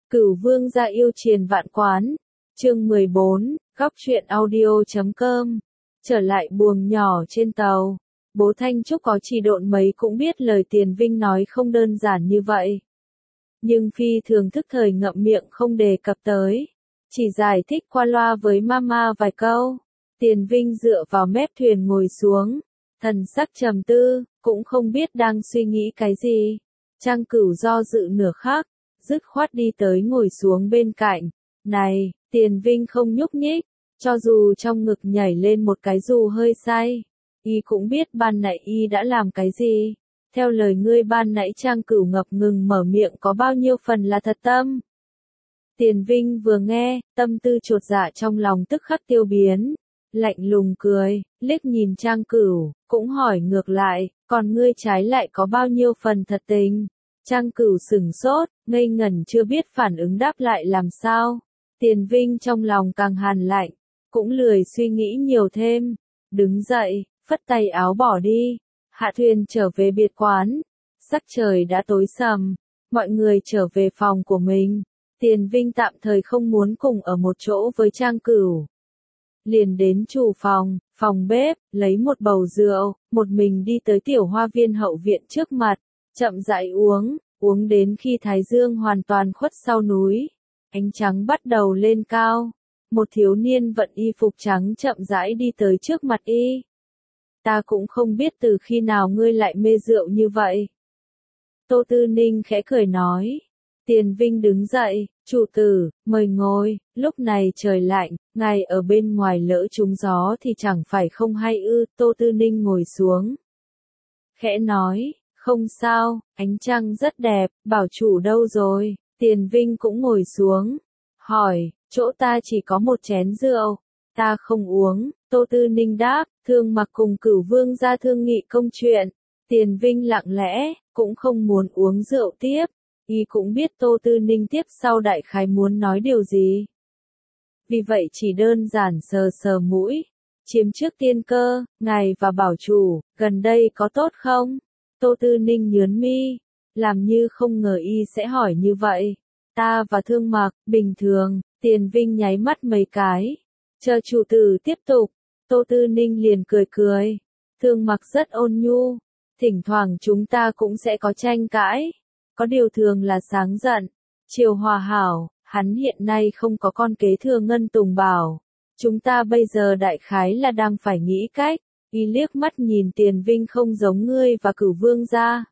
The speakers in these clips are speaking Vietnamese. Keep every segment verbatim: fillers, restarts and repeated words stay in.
Cửu vương gia yêu triền vạn quán. Chương mười bốn, góc truyện audio chấm com. Trở lại buồng nhỏ trên tàu. Bố Thanh Trúc có chỉ độn mấy cũng biết lời Tiền Vinh nói không đơn giản như vậy. Nhưng phi thường thức thời ngậm miệng không đề cập tới. Chỉ giải thích qua loa với mama vài câu. Tiền Vinh dựa vào mép thuyền ngồi xuống. Thần sắc trầm tư, cũng không biết đang suy nghĩ cái gì. Trang Cửu do dự nửa khắc, dứt khoát đi tới ngồi xuống bên cạnh. Này, Tiền Vinh không nhúc nhích, cho dù trong ngực nhảy lên một cái dù hơi say. Y cũng biết ban nãy Y đã làm cái gì. Theo lời ngươi ban nãy Trang Cửu ngập ngừng mở miệng có bao nhiêu phần là thật tâm. Tiền Vinh vừa nghe, tâm tư chột dạ trong lòng tức khắc tiêu biến. Lạnh lùng cười, liếc nhìn Trang Cửu, cũng hỏi ngược lại, còn ngươi trái lại có bao nhiêu phần thật tình. Trang Cửu sửng sốt, ngây ngẩn chưa biết phản ứng đáp lại làm sao. Tiền Vinh trong lòng càng hàn lạnh, cũng lười suy nghĩ nhiều thêm. Đứng dậy, phất tay áo bỏ đi. Hạ thuyền trở về biệt quán. Sắc trời đã tối sầm, mọi người trở về phòng của mình. Tiền Vinh tạm thời không muốn cùng ở một chỗ với Trang Cửu. Liền đến chủ phòng, phòng bếp, lấy một bầu rượu, một mình đi tới tiểu hoa viên hậu viện trước mặt, chậm rãi uống, uống đến khi thái dương hoàn toàn khuất sau núi. Ánh trắng bắt đầu lên cao, một thiếu niên vận y phục trắng chậm rãi đi tới trước mặt y. Ta cũng không biết từ khi nào ngươi lại mê rượu như vậy. Tô Tư Ninh khẽ cười nói. Tiền Vinh đứng dậy, chủ tử, mời ngồi, lúc này trời lạnh, ngài ở bên ngoài lỡ trúng gió thì chẳng phải không hay ư. Tô Tư Ninh ngồi xuống. Khẽ nói, không sao, ánh trăng rất đẹp, bảo chủ đâu rồi. Tiền Vinh cũng ngồi xuống, hỏi, chỗ ta chỉ có một chén rượu, ta không uống. Tô Tư Ninh đáp, Thương Mặc cùng Cửu vương ra thương nghị công chuyện. Tiền Vinh lặng lẽ, cũng không muốn uống rượu tiếp. Y cũng biết Tô Tư Ninh tiếp sau đại khái muốn nói điều gì. Vì vậy chỉ đơn giản sờ sờ mũi. Chiếm trước tiên cơ, ngài và bảo chủ, gần đây có tốt không? Tô Tư Ninh nhướng mi, làm như không ngờ Y sẽ hỏi như vậy. Ta và Thương Mặc, bình thường. Tiền Vinh nháy mắt mấy cái. Chờ chủ tử tiếp tục. Tô Tư Ninh liền cười cười. Thương Mặc rất ôn nhu. Thỉnh thoảng chúng ta cũng sẽ có tranh cãi. Có điều thường là sáng giận, chiều hòa hảo. Hắn hiện nay không có con kế thừa Ngân Tùng Bảo. Chúng ta bây giờ đại khái là đang phải nghĩ cách. Y liếc mắt nhìn Tiền Vinh không giống ngươi và Cửu vương gia.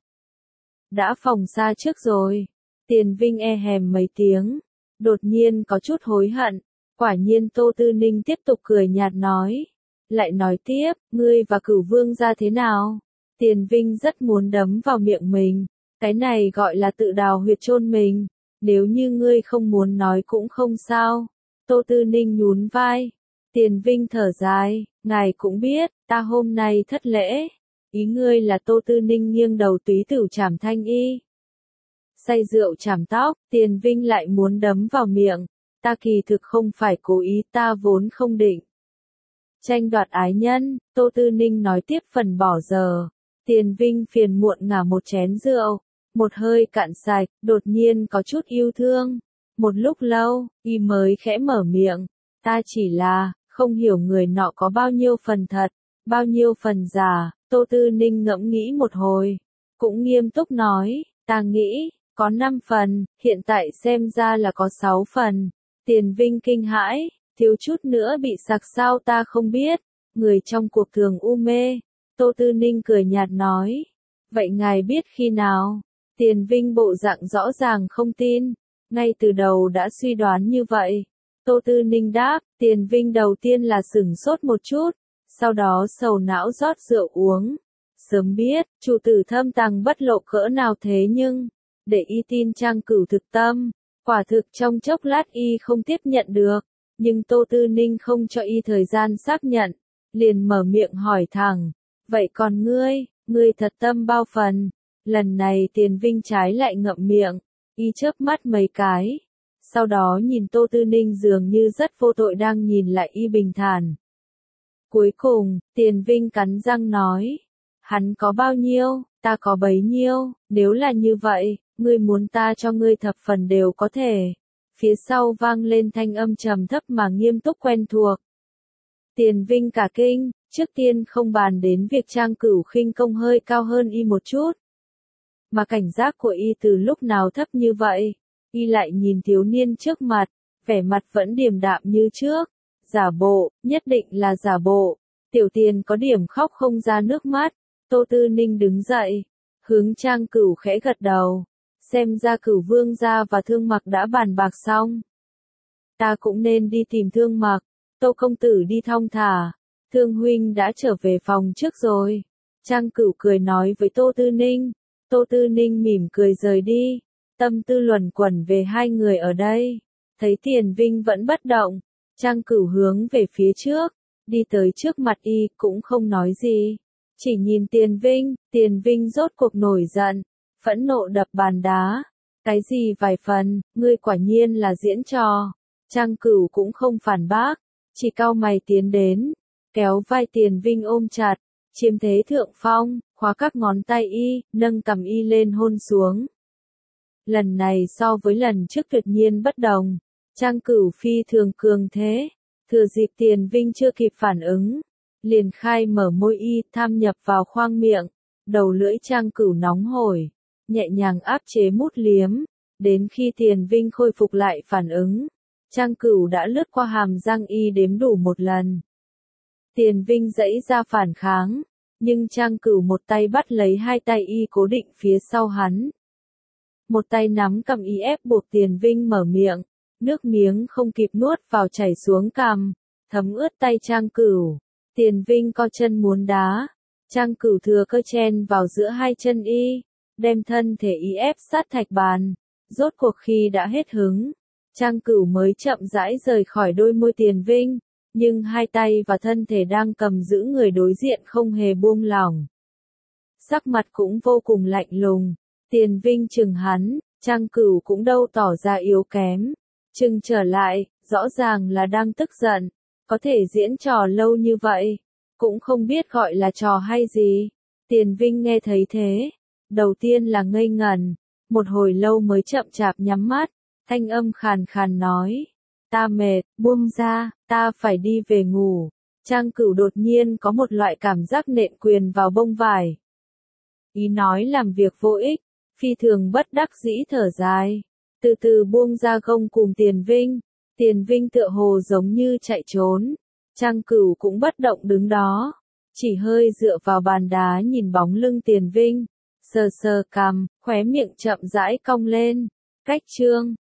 Đã phòng xa trước rồi. Tiền Vinh e hèm mấy tiếng. Đột nhiên có chút hối hận. Quả nhiên Tô Tư Ninh tiếp tục cười nhạt nói. Lại nói tiếp, ngươi và Cửu vương gia thế nào? Tiền Vinh rất muốn đấm vào miệng mình. Cái này gọi là tự đào huyệt chôn mình. Nếu như ngươi không muốn nói cũng không sao. Tô Tư Ninh nhún vai. Tiền Vinh thở dài, ngài cũng biết, ta hôm nay thất lễ. Ý ngươi là Tô Tư Ninh nghiêng đầu túy tửu chảm thanh y. Say rượu chảm tóc, Tiền Vinh lại muốn đấm vào miệng. Ta kỳ thực không phải cố ý, ta vốn không định tranh đoạt ái nhân. Tô Tư Ninh nói tiếp phần bỏ giờ. Tiền Vinh phiền muộn ngả một chén rượu. Một hơi cạn sạch, đột nhiên có chút yêu thương. Một lúc lâu, Y mới khẽ mở miệng. Ta chỉ là, không hiểu người nọ có bao nhiêu phần thật, bao nhiêu phần giả. Tô Tư Ninh ngẫm nghĩ một hồi. Cũng nghiêm túc nói, ta nghĩ, có năm phần, hiện tại xem ra là có sáu phần. Tiền Vinh kinh hãi, thiếu chút nữa bị sặc sao ta không biết. Người trong cuộc thường u mê. Tô Tư Ninh cười nhạt nói. Vậy ngài biết khi nào? Tiền Vinh bộ dạng rõ ràng không tin. Ngay từ đầu đã suy đoán như vậy. Tô Tư Ninh đáp, Tiền Vinh đầu tiên là sửng sốt một chút. Sau đó sầu não rót rượu uống. Sớm biết, chủ tử thâm tàng bất lộ cỡ nào thế nhưng, để Y tin Trang Cửu thực tâm. Quả thực trong chốc lát Y không tiếp nhận được. Nhưng Tô Tư Ninh không cho Y thời gian xác nhận. Liền mở miệng hỏi thẳng. Vậy còn ngươi, ngươi thật tâm bao phần? Lần này Tiền Vinh trái lại ngậm miệng. Y chớp mắt mấy cái. Sau đó nhìn Tô Tư Ninh dường như rất vô tội đang nhìn lại Y bình thản. Cuối cùng, Tiền Vinh cắn răng nói. Hắn có bao nhiêu, ta có bấy nhiêu. Nếu là như vậy, ngươi muốn ta cho ngươi thập phần đều có thể. Phía sau vang lên thanh âm trầm thấp mà nghiêm túc quen thuộc. Tiền Vinh cả kinh, trước tiên không bàn đến việc Trang Cửu khinh công hơi cao hơn y một chút. Mà cảnh giác của y từ lúc nào thấp như vậy, y lại nhìn thiếu niên trước mặt, vẻ mặt vẫn điềm đạm như trước. Giả bộ, nhất định là giả bộ. Tiểu Tiền có điểm khóc không ra nước mắt. Tô Tư Ninh đứng dậy, hướng Trang Cửu khẽ gật đầu. Xem ra Cửu Vương gia và Thương Mặc đã bàn bạc xong. Ta cũng nên đi tìm Thương Mặc. Tô công tử đi thong thả. Thương huynh đã trở về phòng trước rồi. Trang Cửu cười nói với Tô Tư Ninh. Tô Tư Ninh mỉm cười rời đi. Tâm tư luẩn quẩn về hai người ở đây. Thấy Tiền Vinh vẫn bất động. Trang Cửu hướng về phía trước. Đi tới trước mặt y cũng không nói gì. Chỉ nhìn Tiền Vinh. Tiền Vinh rốt cuộc nổi giận. Phẫn nộ đập bàn đá. Cái gì vài phần, ngươi quả nhiên là diễn trò. Trang Cửu cũng không phản bác. Chỉ cau mày tiến đến. Kéo vai Tiền Vinh ôm chặt. Chiếm thế thượng phong, khóa các ngón tay y, nâng cầm y lên hôn xuống. Lần này so với lần trước tuyệt nhiên bất đồng. Trang Cửu phi thường cường thế. Thừa dịp Tiền Vinh chưa kịp phản ứng. Liền khai mở môi y, tham nhập vào khoang miệng. Đầu lưỡi Trang Cửu nóng hổi. Nhẹ nhàng áp chế mút liếm. Đến khi Tiền Vinh khôi phục lại phản ứng. Trang Cửu đã lướt qua hàm răng y đếm đủ một lần. Tiền Vinh giãy ra phản kháng. Nhưng Trang Cửu một tay bắt lấy hai tay y cố định phía sau hắn. Một tay nắm cầm y ép buộc Tiền Vinh mở miệng. Nước miếng không kịp nuốt vào chảy xuống cằm. Thấm ướt tay Trang Cửu. Tiền Vinh co chân muốn đá. Trang Cửu thừa cơ chen vào giữa hai chân y. Đem thân thể y ép sát thạch bàn. Rốt cuộc khi đã hết hứng. Trang Cửu mới chậm rãi rời khỏi đôi môi Tiền Vinh. Nhưng hai tay và thân thể đang cầm giữ người đối diện không hề buông lỏng. Sắc mặt cũng vô cùng lạnh lùng. Tiền Vinh chừng hắn, Trang Cửu cũng đâu tỏ ra yếu kém. Chừng trở lại, rõ ràng là đang tức giận. Có thể diễn trò lâu như vậy. Cũng không biết gọi là trò hay gì. Tiền Vinh nghe thấy thế. Đầu tiên là ngây ngẩn. Một hồi lâu mới chậm chạp nhắm mắt. Thanh âm khàn khàn nói. Ta mệt, buông ra, ta phải đi về ngủ. Trang Cửu đột nhiên có một loại cảm giác nện quyền vào bông vải. Ý nói làm việc vô ích, phi thường bất đắc dĩ thở dài. Từ từ buông ra gông cùng Tiền Vinh. Tiền Vinh tựa hồ giống như chạy trốn. Trang Cửu cũng bất động đứng đó. Chỉ hơi dựa vào bàn đá nhìn bóng lưng Tiền Vinh. Sờ sờ cằm, khóe miệng chậm rãi cong lên. Cách chương.